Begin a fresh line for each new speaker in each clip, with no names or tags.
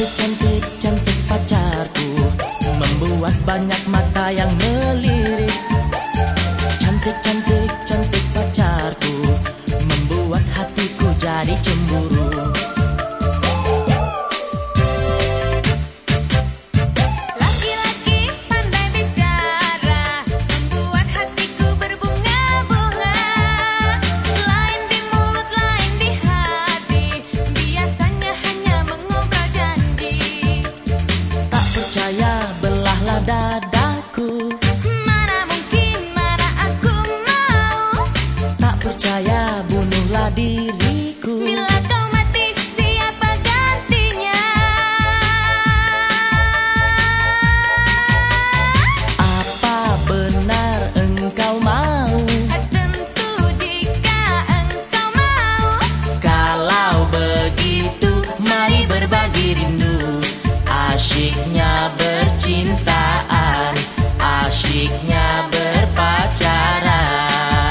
Cantik, cantik pacarku, membuat banyak mata yang melirik. Cantik, cantik, cantik pacarku, membuat hatiku jadi cemburu.
Laki-laki pandai bicara, membuat hatiku berbunga-bunga. Lain di mulut, lain di hati, biasanya hanya mengobrol janji.
Tak percaya, belahlah dadaku.
Mana mungkin, mana aku mau.
Tak percaya, bunuhlah diriku.
Bila kau mati, siapa gantinya?
Apa benar engkau mau?
Tentu jika engkau mau.
Kalau begitu, mari berbagi rindu. Asyiknya bercintaan, asyiknya berpacaran.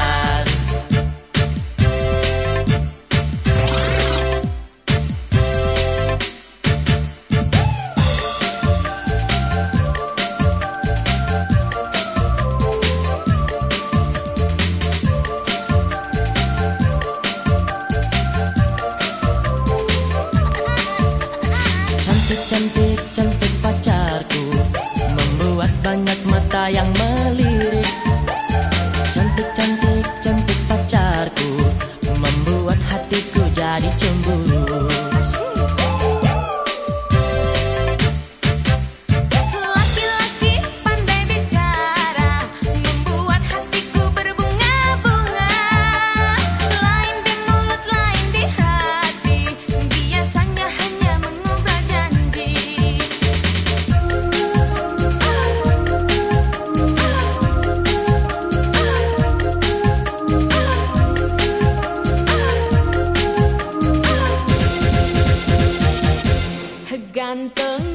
Cantik, cantik, cantik pacarku, membuat banyak mata yang melirik. Cantik, cantik, cantik pacarku, membuat hatiku jadi cemburu.
Laki-laki pandai bicara, membuat hatiku berbunga-bunga. Lain di mulut, lain di hati, biasanya hanya mengobrol janji. Ganteng